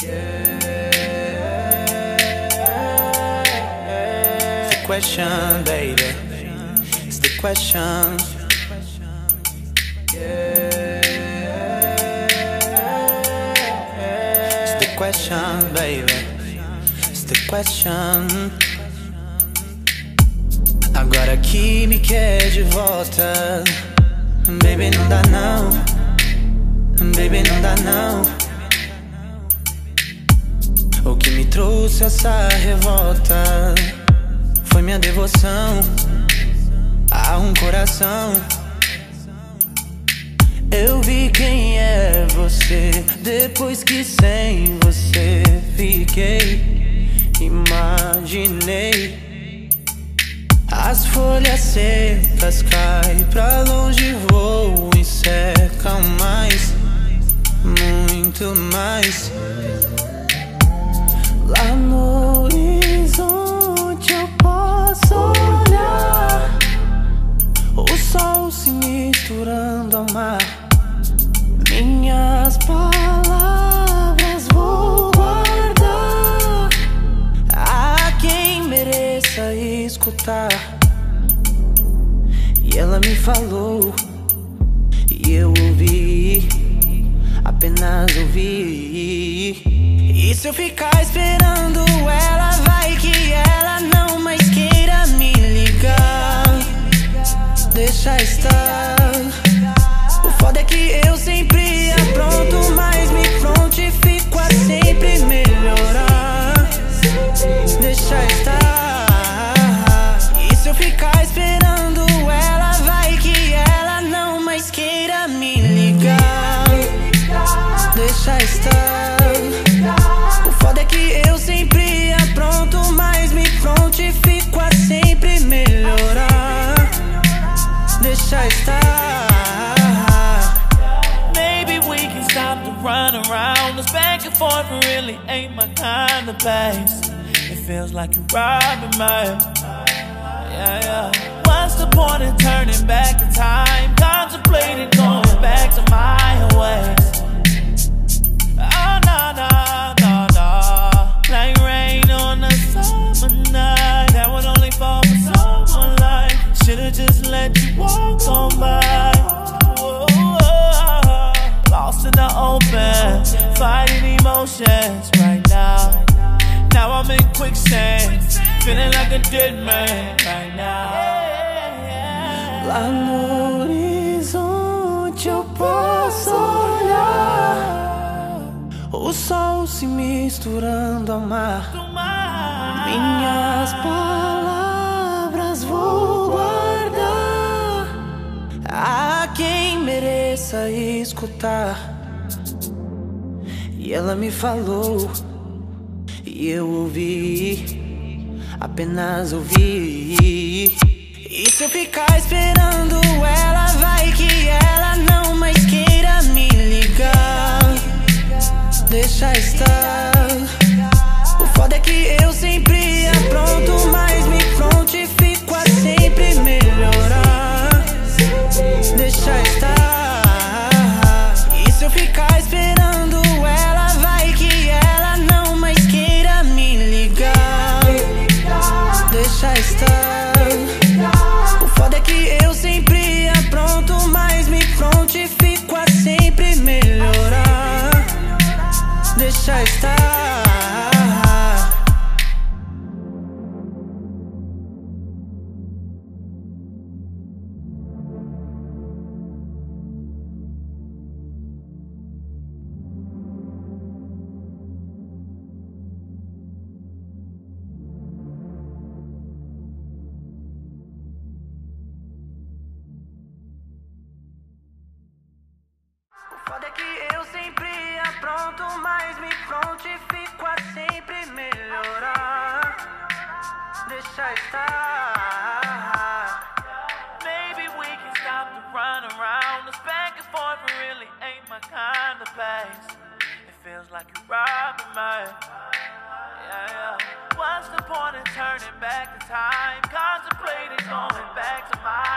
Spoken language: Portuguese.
It's the question, baby. It's the question. It's the question, baby. It's the question. Agora que me quer de volta, baby, não dá não. Baby, não dá não. O que me trouxe essa revolta foi minha devoção a um coração. Eu vi quem é você depois que sem você fiquei. Imaginei as folhas secas caem pra longe, voam e secam mais, muito mais. Lá no horizonte eu posso olhar o sol se misturando ao mar. Minhas palavras vou guardar a quem mereça escutar. E ela me falou e eu ouvi, apenas ouvi. E se eu ficar esperando ela, vai que ela não mais queira me ligar. Deixa estar. O foda é que eu sempre apronto, mas me prontifico a sempre melhorar. Deixa estar. E se eu ficar esperando ela, vai que ela não mais queira me ligar. Deixa estar. O foda é que eu sempre apronto, mas me prontifico a sempre melhorar. Deixa estar. Maybe we can stop the run around. This back and forth really ain't my kind of place. It feels like you're robbing me. Yeah. What's the point in turning back the time? Contemplating going back to my ways. Oh, no. Like rain on a summer night. That would only fall for someone like. Should've just let you walk on by. Whoa. Lost in the open, fighting emotions right now. Now I'm in quicksand, feeling like a dead man right now. Lá no horizonte eu posso olhar o sol se misturando ao mar. Minhas palavras vou guardar a quem mereça escutar. E ela me falou e eu ouvi, apenas ouvi. E se eu ficar esperando ela, vai que ela não mais queira me ligar. Deixa estar. O foda é que eu sempre apronto, mas me prontifico a sempre melhorar. Deixa estar. E se eu ficar esperando ela, vai que ela não mais queira me ligar. Deixa estar. O foda é que eu sempre apronto, mas me prontifico a sempre melhorar. Deixa estar. Foda é que eu sempre apronto, mas me prontifico a sempre melhorar. Deixa estar. Maybe we can stop the run around. This back and forth really ain't my kind of place. It feels like you're robbing me. Yeah. What's the point in turning back the time? Contemplating going back to my